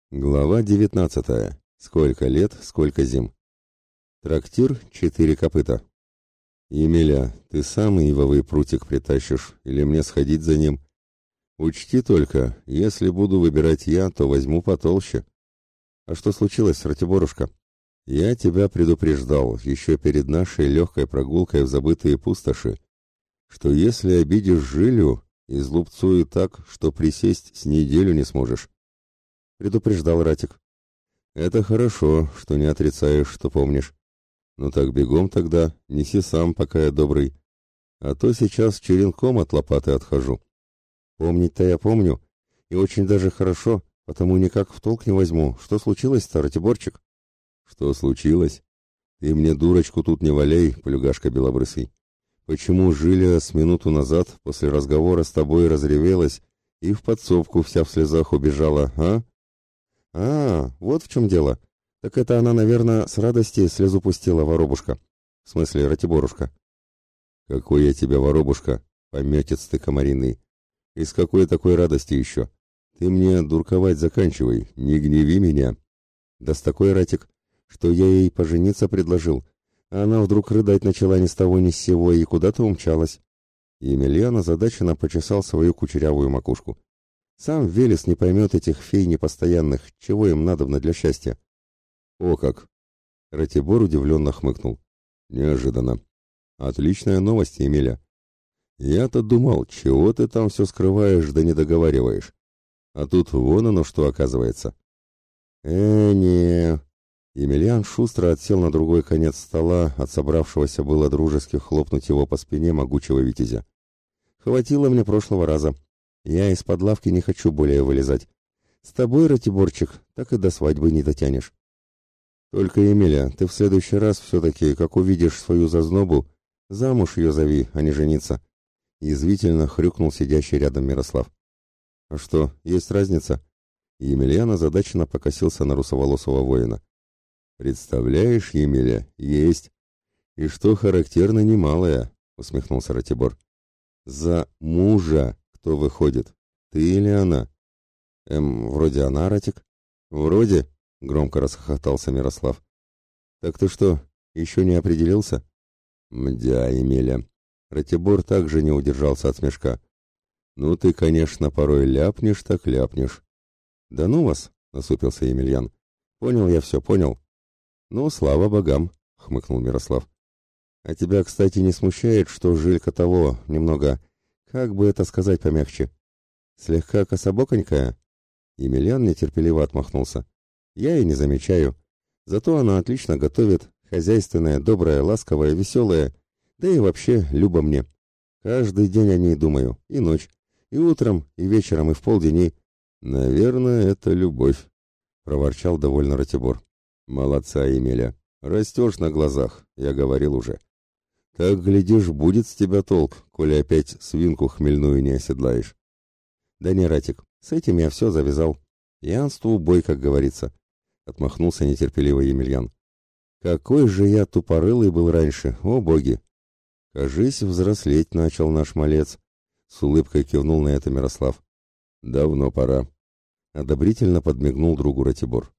Глава 19. Сколько лет, сколько зим. Трактир «Четыре копыта». «Емеля, ты сам ивовый прутик притащишь или мне сходить за ним? Учти только, если буду выбирать я, то возьму потолще». «А что случилось, Ратиборушка?» «Я тебя предупреждал еще перед нашей легкой прогулкой в забытые пустоши, что если обидишь Жилю, излупцую так, что присесть с неделю не сможешь». «Предупреждал, Ратик». «Это хорошо, что не отрицаешь, что помнишь. Ну так бегом тогда, неси сам, пока я добрый. А то сейчас черенком от лопаты отхожу». «Помнить-то я помню, и очень даже хорошо, потому никак в толк не возьму. Что случилось-то, Ратиборчик?» «Что случилось? Ты мне дурочку тут не валяй, плюгашка белобрысый. Почему Жиля с минуту назад после разговора с тобой разревелась и в подсобку вся в слезах убежала, а?» «А, вот в чем дело. Так это она, наверное, с радости слезу пустила, воробушка. В смысле, Ратиборушка». «Какой я тебя, воробушка, пометец ты комариный. Из какой такой радости еще? Ты мне дурковать заканчивай, не гневи меня». «Да с такой, Ратик, что я ей пожениться предложил, а она вдруг рыдать начала ни с того ни с сего и куда-то умчалась». Емельян озадаченно почесал свою кучерявую макушку. Сам Велес не поймет этих фей непостоянных, чего им надобно для счастья. «О как!» Ратибор удивленно хмыкнул. «Неожиданно. Отличная новость, Емеля. Я-то думал, чего ты там все скрываешь да не договариваешь. А тут вон оно что оказывается». Не...» Емельян шустро отсел на другой конец стола, от собравшегося было дружески хлопнуть его по спине могучего витязя. «Хватило мне прошлого раза. Я из-под лавки не хочу более вылезать. С тобой, Ратиборчик, так и до свадьбы не дотянешь. Только, Емеля, ты в следующий раз все-таки, как увидишь свою зазнобу, замуж ее зови, а не жениться». Язвительно хрюкнул сидящий рядом Мирослав. «А что, есть разница?» Емельян озадаченно покосился на русоволосого воина. «Представляешь, Емеля, есть. И что характерно, немалое», — усмехнулся Ратибор. «За мужа кто выходит? Ты или она?» Вроде она, Ратик». «Вроде?» — громко расхохотался Мирослав. «Так ты что, еще не определился?» «Мдя, Емеля». Ратибор также не удержался от смешка. «Ну ты, конечно, порой ляпнешь, так ляпнешь». «Да ну вас!» — насупился Емельян. «Понял я все, понял». «Ну, слава богам!» — хмыкнул Мирослав. «А тебя, кстати, не смущает, что Жилька того, немного, как бы это сказать помягче, слегка кособоконькая?» Емельян нетерпеливо отмахнулся. «Я и не замечаю. Зато она отлично готовит, хозяйственная, добрая, ласковая, веселая, да и вообще люба мне. Каждый день о ней думаю, и ночь, и утром, и вечером, и в полдень, и...» «Наверное, это любовь», — проворчал довольно Ратибор. «Молодца, Емеля. Растешь на глазах, я говорил уже. Так, глядишь, будет с тебя толк, коли опять свинку хмельную не оседлаешь». «Да не, Ратик, с этим я все завязал. Пьянству бой, как говорится», — отмахнулся нетерпеливо Емельян. «Какой же я тупорылый был раньше, о боги!» «Кажись, взрослеть начал наш малец», — с улыбкой кивнул на это Мирослав. «Давно пора», — одобрительно подмигнул другу Ратибор.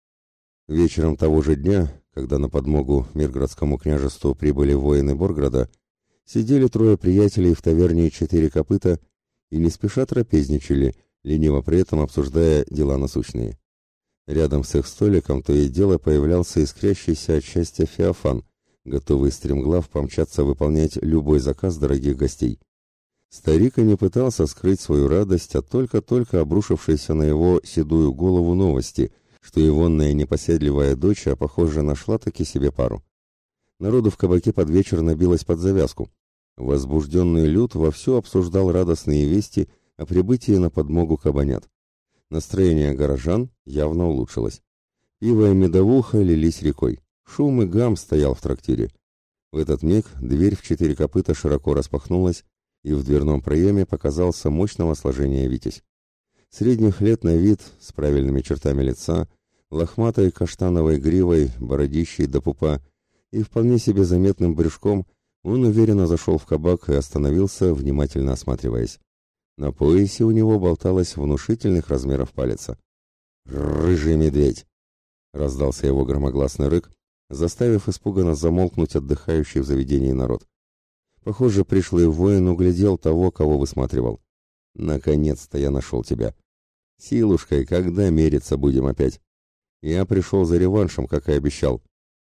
Вечером того же дня, когда на подмогу Мирградскому княжеству прибыли воины Борграда, сидели трое приятелей в таверне «Четыре копыта» и не спеша трапезничали, лениво при этом обсуждая дела насущные. Рядом с их столиком то и дело появлялся искрящийся от счастья Феофан, готовый стремглав помчаться выполнять любой заказ дорогих гостей. Старик и не пытался скрыть свою радость от только-только обрушившейся на его седую голову новости, что егонная непоседливая дочь, похоже, нашла-таки себе пару. Народу в кабаке под вечер набилось под завязку. Возбужденный люд вовсю обсуждал радостные вести о прибытии на подмогу кабанят. Настроение горожан явно улучшилось. Пиво и медовуха лились рекой. Шум и гам стоял в трактире. В этот миг дверь в «Четыре копыта» широко распахнулась, и в дверном проеме показался мощного сложения Витязь. Средних лет на вид, с правильными чертами лица, лохматой каштановой гривой, бородищей до пупа и вполне себе заметным брюшком, он уверенно зашел в кабак и остановился, внимательно осматриваясь. На поясе у него болталась внушительных размеров палица. «Рыжий медведь!» — раздался его громогласный рык, заставив испуганно замолкнуть отдыхающий в заведении народ. Похоже, пришлый воин углядел того, кого высматривал. «Наконец-то я нашел тебя. Силушкой, когда мериться будем опять? Я пришел за реваншем, как и обещал».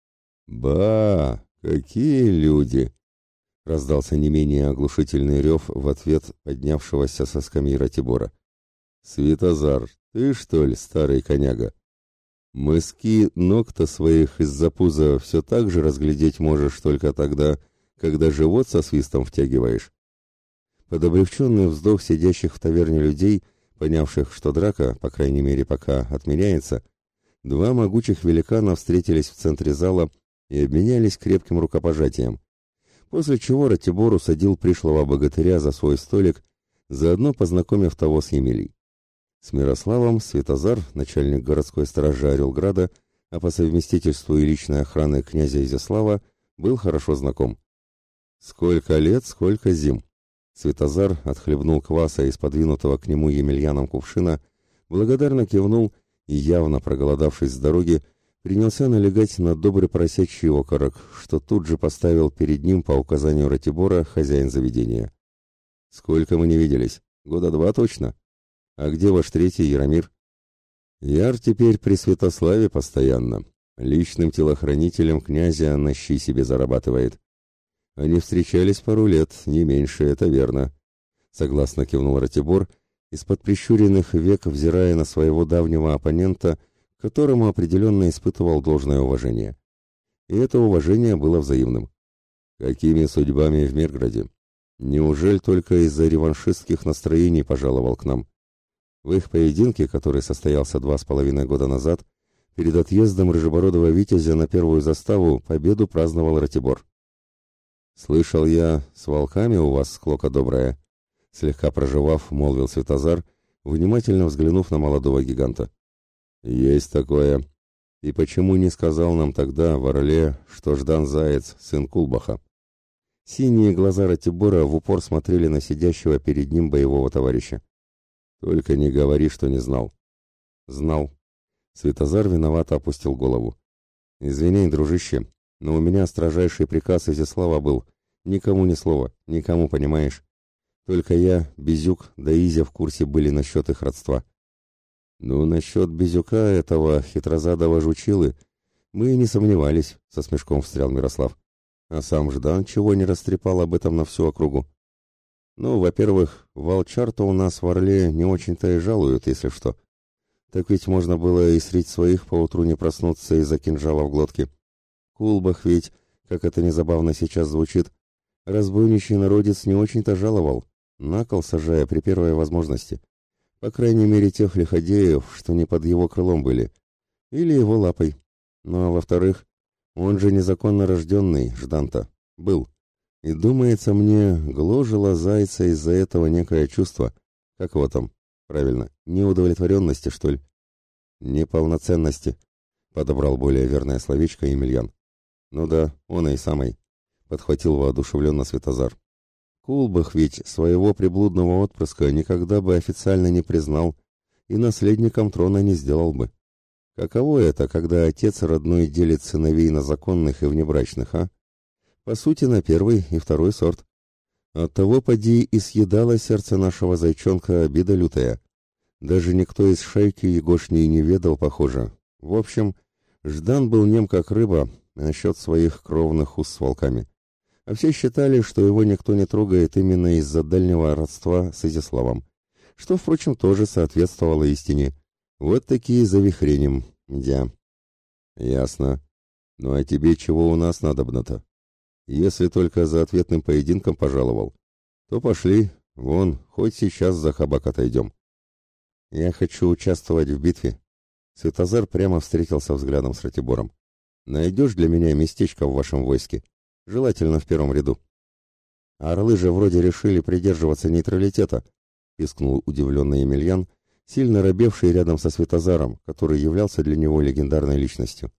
«Ба! Какие люди!» — раздался не менее оглушительный рев в ответ поднявшегося со скамьи Ратибора. «Светозар, ты что ли, старый коняга? Мыски ног-то своих из-за пуза все так же разглядеть можешь только тогда, когда живот со свистом втягиваешь». Под облегченный вздох сидящих в таверне людей, понявших, что драка, по крайней мере пока, отменяется, два могучих великана встретились в центре зала и обменялись крепким рукопожатием, после чего Ратибор усадил пришлого богатыря за свой столик, заодно познакомив того с Емелей. С Мирославом Светозар, начальник городской стражи Орелграда, а по совместительству и личной охраны князя Изяслава, был хорошо знаком. «Сколько лет, сколько зим!» Светозар отхлебнул кваса из подвинутого к нему Емельяном кувшина, благодарно кивнул и, явно проголодавшись с дороги, принялся налегать на добрый поросячий окорок, что тут же поставил перед ним по указанию Ратибора хозяин заведения. «Сколько мы не виделись? Года 2 точно? А где ваш третий, Яромир?» «Яр теперь при Святославе постоянно. Личным телохранителем князя на щи себе зарабатывает. Они встречались пару лет, не меньше, это верно», — согласно кивнул Ратибор, из-под прищуренных век взирая на своего давнего оппонента, к которому определенно испытывал должное уважение. И это уважение было взаимным. «Какими судьбами в Мирграде? Неужели только из-за реваншистских настроений пожаловал к нам?» В их поединке, который состоялся 2,5 года назад, перед отъездом рыжебородого витязя на первую заставу победу праздновал Ратибор. «Слышал я, с волками у вас склока добрая», — слегка прожевав, молвил Светозар, внимательно взглянув на молодого гиганта. «Есть такое. И почему не сказал нам тогда в Орле, что Ждан Заяц, сын Кулбаха?» Синие глаза Ратибора в упор смотрели на сидящего перед ним боевого товарища. «Только не говори, что не знал». «Знал». Светозар виновато опустил голову. «Извини, дружище, но у меня строжайший приказ Изяслава был. Никому ни слова, никому, понимаешь? Только я, Безюк, да Изя в курсе были насчет их родства». «Ну, насчет Безюка этого хитрозадого жучилы мы и не сомневались», — со смешком встрял Мирослав. «А сам Ждан чего не растрепал об этом на всю округу?» «Ну, во-первых, волчар-то у нас в Орле не очень-то и жалуют, если что. Так ведь можно было и средь своих поутру не проснуться из-за кинжала в глотке. Кулбах ведь, как это незабавно сейчас звучит, разбойничий народец не очень-то жаловал, на кол сажая при первой возможности. По крайней мере, тех лиходеев, что не под его крылом были. Или его лапой. Ну а во-вторых, он же незаконно рожденный, Ждан-то, был. И думается мне, гложило зайца из-за этого некое чувство. Как его там? Правильно, неудовлетворенности, что ли? Неполноценности, подобрал более верное словечко Емельян. Ну да, он и самый, подхватил воодушевленно Светозар. Кулбах ведь своего приблудного отпрыска никогда бы официально не признал и наследником трона не сделал бы. Каково это, когда отец родной делит сыновей на законных и внебрачных, а? По сути, на первый и второй сорт. Оттого поди и съедало сердце нашего зайчонка обида лютая. Даже никто из шайки Егошней не ведал, похоже. В общем, Ждан был нем как рыба насчет своих кровных уз с волками. А все считали, что его никто не трогает именно из-за дальнего родства с Изяславом, что, впрочем, тоже соответствовало истине. Вот такие завихрением, дя. Ясно. Ну а тебе чего у нас надобно-то? Если только за ответным поединком пожаловал, то пошли, вон, хоть сейчас за хабак отойдем. Я хочу участвовать в битве. Светозар прямо встретился взглядом с Ратибором. Найдешь для меня местечко в вашем войске? Желательно в первом ряду. Орлы же вроде решили придерживаться нейтралитета, пискнул удивленный Емельян, сильно робевший рядом со Светозаром, который являлся для него легендарной личностью.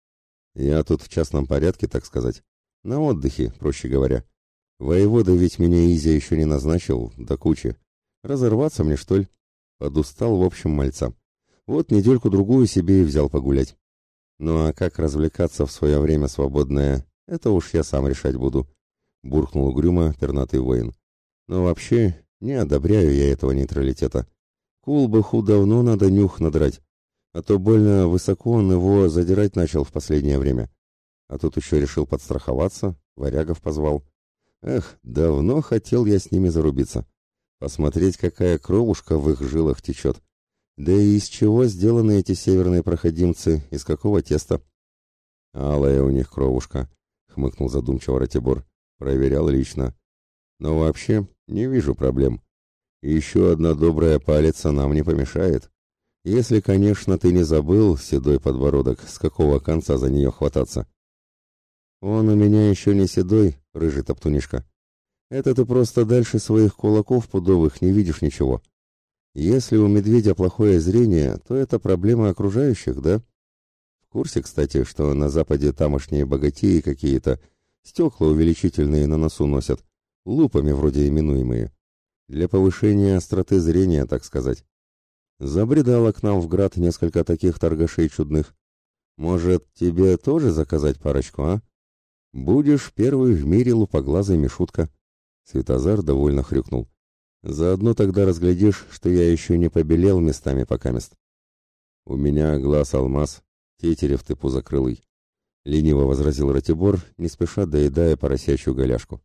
Я тут в частном порядке, так сказать. На отдыхе, проще говоря. Воевода ведь меня Изя еще не назначил, до кучи. Разорваться мне, что ли? Подустал, в общем, мальца. Вот недельку-другую себе и взял погулять. Ну а как развлекаться в свое время свободное, это уж я сам решать буду, буркнул угрюмо пернатый воин. Но вообще не одобряю я этого нейтралитета. Кулбаху давно надо нюх надрать, а то больно высоко он его задирать начал в последнее время. А тут еще решил подстраховаться, варягов позвал. Эх, давно хотел я с ними зарубиться. Посмотреть, какая кровушка в их жилах течет. Да и из чего сделаны эти северные проходимцы, из какого теста? Алая у них кровушка, хмыкнул задумчиво Ратибор. Проверял лично. Но вообще не вижу проблем. Еще одна добрая палица нам не помешает. Если, конечно, ты не забыл, седой подбородок, с какого конца за нее хвататься. Он у меня еще не седой, рыжий топтунишка. Это ты просто дальше своих кулаков пудовых не видишь ничего. Если у медведя плохое зрение, то это проблема окружающих, да? В курсе, кстати, что на западе тамошние богатеи какие-то стекла увеличительные на носу носят, лупами вроде именуемые. Для повышения остроты зрения, так сказать. Забредало к нам в град несколько таких торгашей чудных. Может, тебе тоже заказать парочку, а? Будешь первый в мире лупоглазый Мишутка. Светозар довольно хрюкнул. Заодно тогда разглядишь, что я еще не побелел местами покамест. У меня глаз алмаз, тетерев ты пузокрылый. Лениво возразил Ратибор, не спеша доедая поросячью голяшку.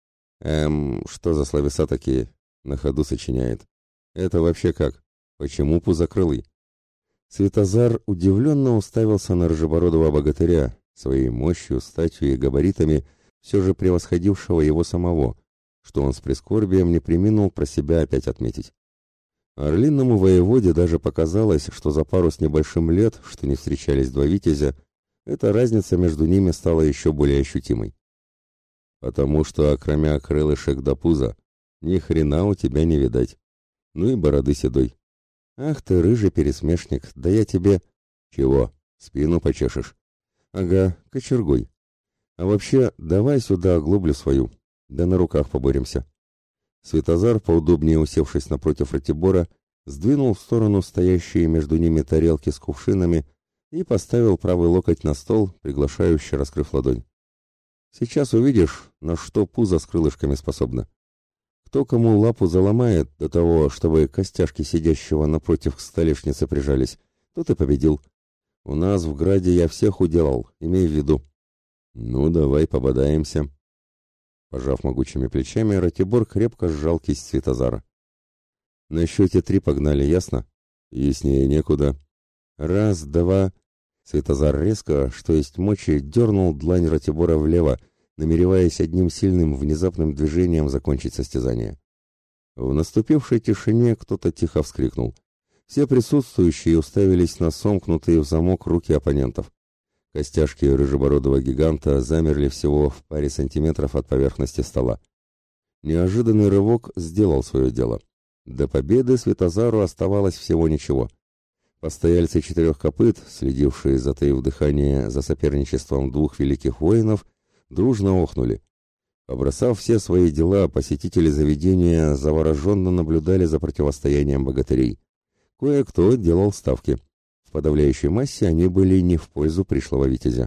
Что за словеса такие? На ходу сочиняет. Это вообще как? Почему пузокрылый? Светозар удивленно уставился на рыжебородого богатыря, своей мощью, статью и габаритами, все же превосходившего его самого, что он с прискорбием не преминул про себя опять отметить. Орлинному воеводе даже показалось, что за пару с небольшим лет, что не встречались два витязя, эта разница между ними стала еще более ощутимой. Потому что, окромя крылышек до пуза, ни хрена у тебя не видать. Ну и бороды седой. Ах ты, рыжий пересмешник, да я тебе... Чего? Спину почешешь? Ага, кочергой. А вообще, давай сюда оглоблю свою, да на руках поборемся. Светозар, поудобнее усевшись напротив Ратибора, сдвинул в сторону стоящие между ними тарелки с кувшинами и поставил правый локоть на стол, приглашающе раскрыв ладонь. Сейчас увидишь, на что пузо с крылышками способно. Кто кому лапу заломает до того, чтобы костяшки сидящего напротив к столешнице прижались, тот и победил. У нас в граде я всех уделал, имей в виду. Ну, давай пободаемся. Пожав могучими плечами, Ратибор крепко сжал кисть Светозара. На счете 3 погнали, ясно? Яснее некуда. Раз, два... Светозар резко, что есть мочи, дернул длань Ратибора влево, намереваясь одним сильным внезапным движением закончить состязание. В наступившей тишине кто-то тихо вскрикнул. Все присутствующие уставились на сомкнутые в замок руки оппонентов. Костяшки рыжебородого гиганта замерли всего в паре сантиметров от поверхности стола. Неожиданный рывок сделал свое дело. До победы Светозару оставалось всего ничего. Постояльцы 4 копыт, следившие, затаив дыхание, за соперничеством двух великих воинов, дружно охнули. Побросав все свои дела, посетители заведения завороженно наблюдали за противостоянием богатырей. Кое-кто делал ставки. В подавляющей массе они были не в пользу пришлого витязя.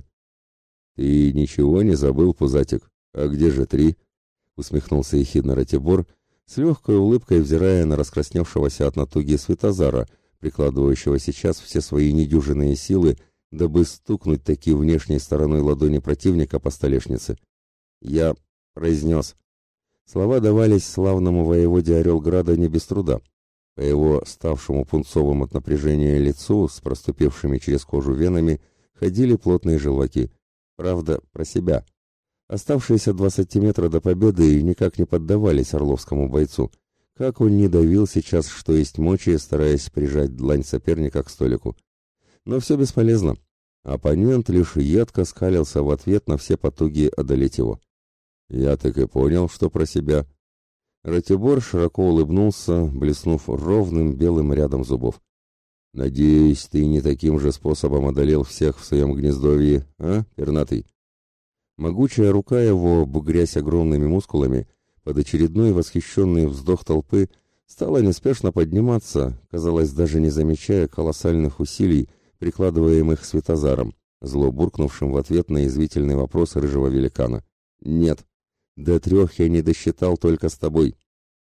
«Ты ничего не забыл, пузатик? А где же 3?» — усмехнулся ехидно Ратибор, с легкой улыбкой взирая на раскрасневшегося от натуги Светозара, прикладывающего сейчас все свои недюжинные силы, дабы стукнуть таки внешней стороной ладони противника по столешнице. «Я произнес». Слова давались славному воеводе Орелграда не без труда. По его ставшему пунцовым от напряжения лицу с проступившими через кожу венами ходили плотные желваки. Правда, про себя. Оставшиеся 2 сантиметра до победы никак не поддавались орловскому бойцу. Как он не давил сейчас, что есть мочи, стараясь прижать длань соперника к столику. Но все бесполезно. Оппонент лишь едко скалился в ответ на все потуги одолеть его. Я так и понял, что про себя. Ратибор широко улыбнулся, блеснув ровным белым рядом зубов. «Надеюсь, ты не таким же способом одолел всех в своем гнездовье, а, пернатый?» Могучая рука его, бугрясь огромными мускулами, под очередной восхищенный вздох толпы, стала неспешно подниматься, казалось, даже не замечая колоссальных усилий, прикладываемых Светозаром, зло буркнувшим в ответ на язвительный вопрос рыжего великана. «Нет, до 3 я не досчитал только с тобой».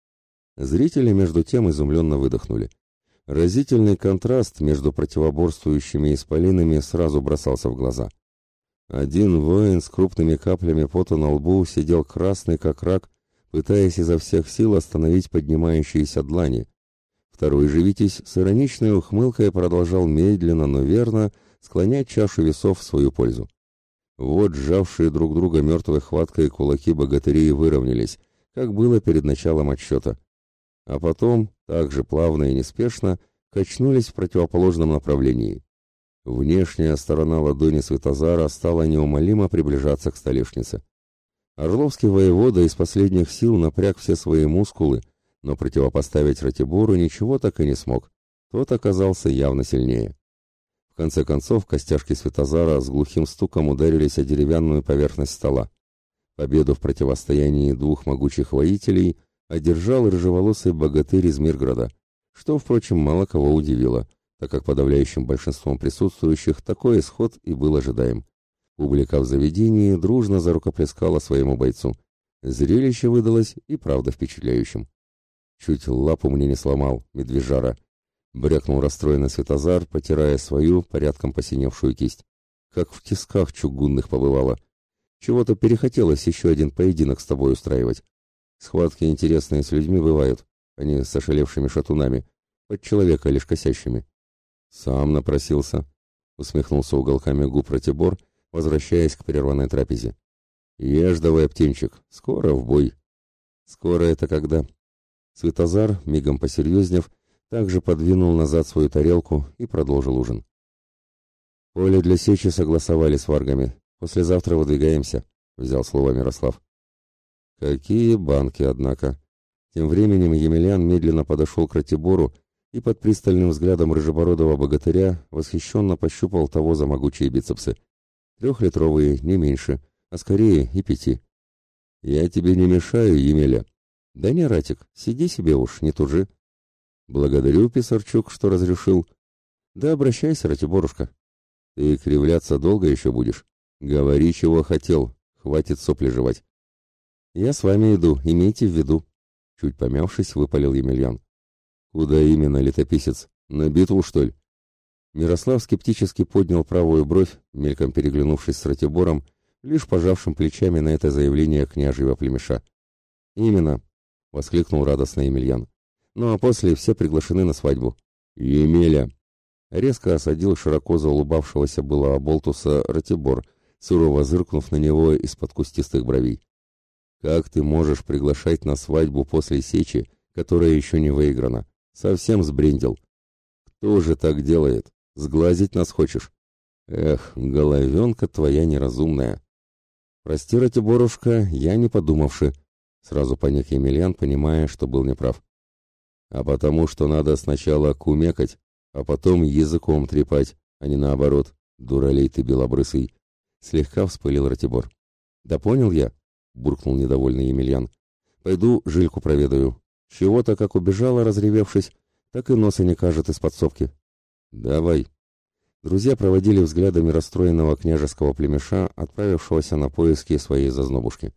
Зрители между тем изумленно выдохнули. Разительный контраст между противоборствующими исполинами сразу бросался в глаза. Один воин с крупными каплями пота на лбу сидел красный как рак, пытаясь изо всех сил остановить поднимающиеся длани. Второй же витязь с ироничной ухмылкой продолжал медленно, но верно склонять чашу весов в свою пользу. Вот сжавшие друг друга мертвой хваткой кулаки богатырей выровнялись, как было перед началом отсчета. А потом, так же плавно и неспешно, качнулись в противоположном направлении. Внешняя сторона ладони Светозара стала неумолимо приближаться к столешнице. Орловский воевода из последних сил напряг все свои мускулы, но противопоставить Ратибору ничего так и не смог. Тот оказался явно сильнее. В конце концов, костяшки Светозара с глухим стуком ударились о деревянную поверхность стола. Победу в противостоянии двух могучих воителей одержал рыжеволосый богатырь из Мирграда, что, впрочем, мало кого удивило, так как подавляющим большинством присутствующих такой исход и был ожидаем. Публика в заведении дружно зарукоплескала своему бойцу. Зрелище выдалось и правда впечатляющим. «Чуть лапу мне не сломал, медвежара», — брякнул расстроенный Светозар, потирая свою, порядком посиневшую кисть. «Как в тисках чугунных побывало. Чего-то перехотелось еще один поединок с тобой устраивать. Схватки интересные с людьми бывают, а не с ошалевшими шатунами, под человека лишь косящими». «Сам напросился», — усмехнулся уголками губ Ратибор, возвращаясь к прерванной трапезе. «Ешь давай, птенчик, скоро в бой». «Скоро это когда?» Светозар, мигом посерьезнев, также подвинул назад свою тарелку и продолжил ужин. «Поле для сечи согласовали с варгами. Послезавтра выдвигаемся», — взял слово Мирослав. «Какие банки, однако!» Тем временем Емельян медленно подошел к Ратибору и под пристальным взглядом рыжебородого богатыря восхищенно пощупал того за могучие бицепсы. 3-литровые, не меньше, а скорее и 5. «Я тебе не мешаю, Емеля?» «Да не, Ратик, сиди себе уж, не тужи». «Благодарю, Писарчук, что разрешил». «Да обращайся, Ратиборушка». «Ты кривляться долго еще будешь? Говори, чего хотел, хватит сопли жевать». «Я с вами иду, имейте в виду», — чуть помявшись, выпалил Емельян. «Куда именно, летописец? На битву, что ли?» Мирослав скептически поднял правую бровь, мельком переглянувшись с Ратибором, лишь пожавшим плечами на это заявление княжьего племеша. «Именно», — воскликнул радостно Емельян. «Ну а после все приглашены на свадьбу». «Емеля!» — резко осадил широко заулыбавшегося было оболтуса Ратибор, сурово зыркнув на него из-под кустистых бровей. «Как ты можешь приглашать на свадьбу после сечи, которая еще не выиграна? Совсем сбрендил. Кто же так делает? Сглазить нас хочешь? Эх, головенка твоя неразумная». «Прости, Ратиборушка, я не подумавши», — сразу поник Емельян, понимая, что был неправ. «А потому что надо сначала кумекать, а потом языком трепать, а не наоборот. Дуралей ты белобрысый», — слегка вспылил Ратибор. «Да понял я», — буркнул недовольный Емельян. «Пойду Жильку проведаю. Чего-то, как убежала, разревевшись, так и носа не кажет из подсобки». «Давай». Друзья проводили взглядами расстроенного княжеского племеша, отправившегося на поиски своей зазнобушки.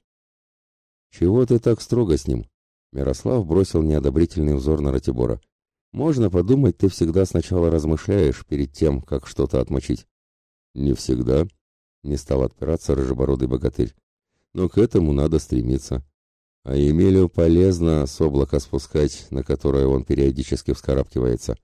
«Чего ты так строго с ним?» Мирослав бросил неодобрительный взор на Ратибора. «Можно подумать, ты всегда сначала размышляешь перед тем, как что-то отмочить». «Не всегда», — не стал отпираться рыжебородый богатырь. «Но к этому надо стремиться. А Емелю полезно с облака спускать, на которое он периодически вскарабкивается.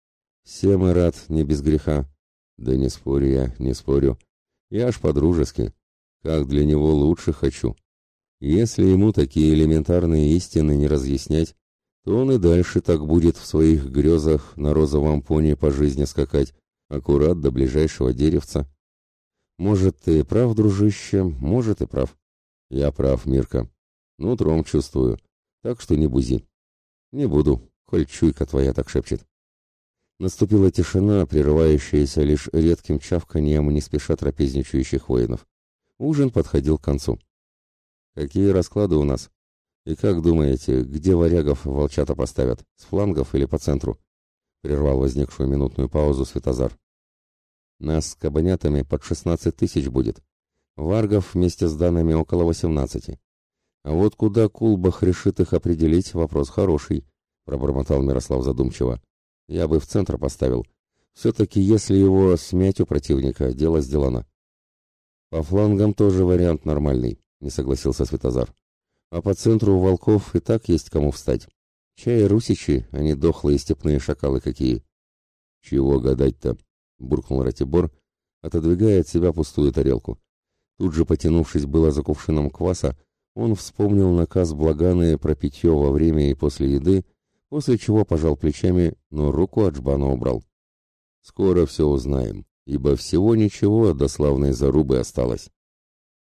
Все мы рад, не без греха». «Да не спорю я, не спорю. Я ж по-дружески. Как для него лучше хочу. Если ему такие элементарные истины не разъяснять, то он и дальше так будет в своих грезах на розовом пони по жизни скакать, аккурат до ближайшего деревца». «Может, ты прав, дружище, может, и прав». «Я прав, Мирка. Нутром чувствую. Так что не бузи». «Не буду, коль чуйка твоя так шепчет». Наступила тишина, прерывающаяся лишь редким чавканьем не спеша трапезничающих воинов. Ужин подходил к концу. «Какие расклады у нас?» «И как думаете, где варягов волчата поставят? С флангов или по центру?» — прервал возникшую минутную паузу Святозар. «Нас с кабанятами под 16 тысяч будет. Варгов вместе с данными около 18. А вот куда Кулбах решит их определить, вопрос хороший», — пробормотал Мирослав задумчиво. «Я бы в центр поставил. Все-таки, если его смять у противника, дело сделано». «По флангам тоже вариант нормальный», — не согласился Святозар. «А по центру у волков и так есть кому встать. Чай русичи, а не дохлые степные шакалы какие». «Чего гадать-то?» — буркнул Ратибор, отодвигая от себя пустую тарелку. Тут же, потянувшись было за кувшином кваса, он вспомнил наказ Благаны про питье во время и после еды, после чего пожал плечами, но руку от жбана убрал. «Скоро все узнаем, ибо всего ничего до славной зарубы осталось».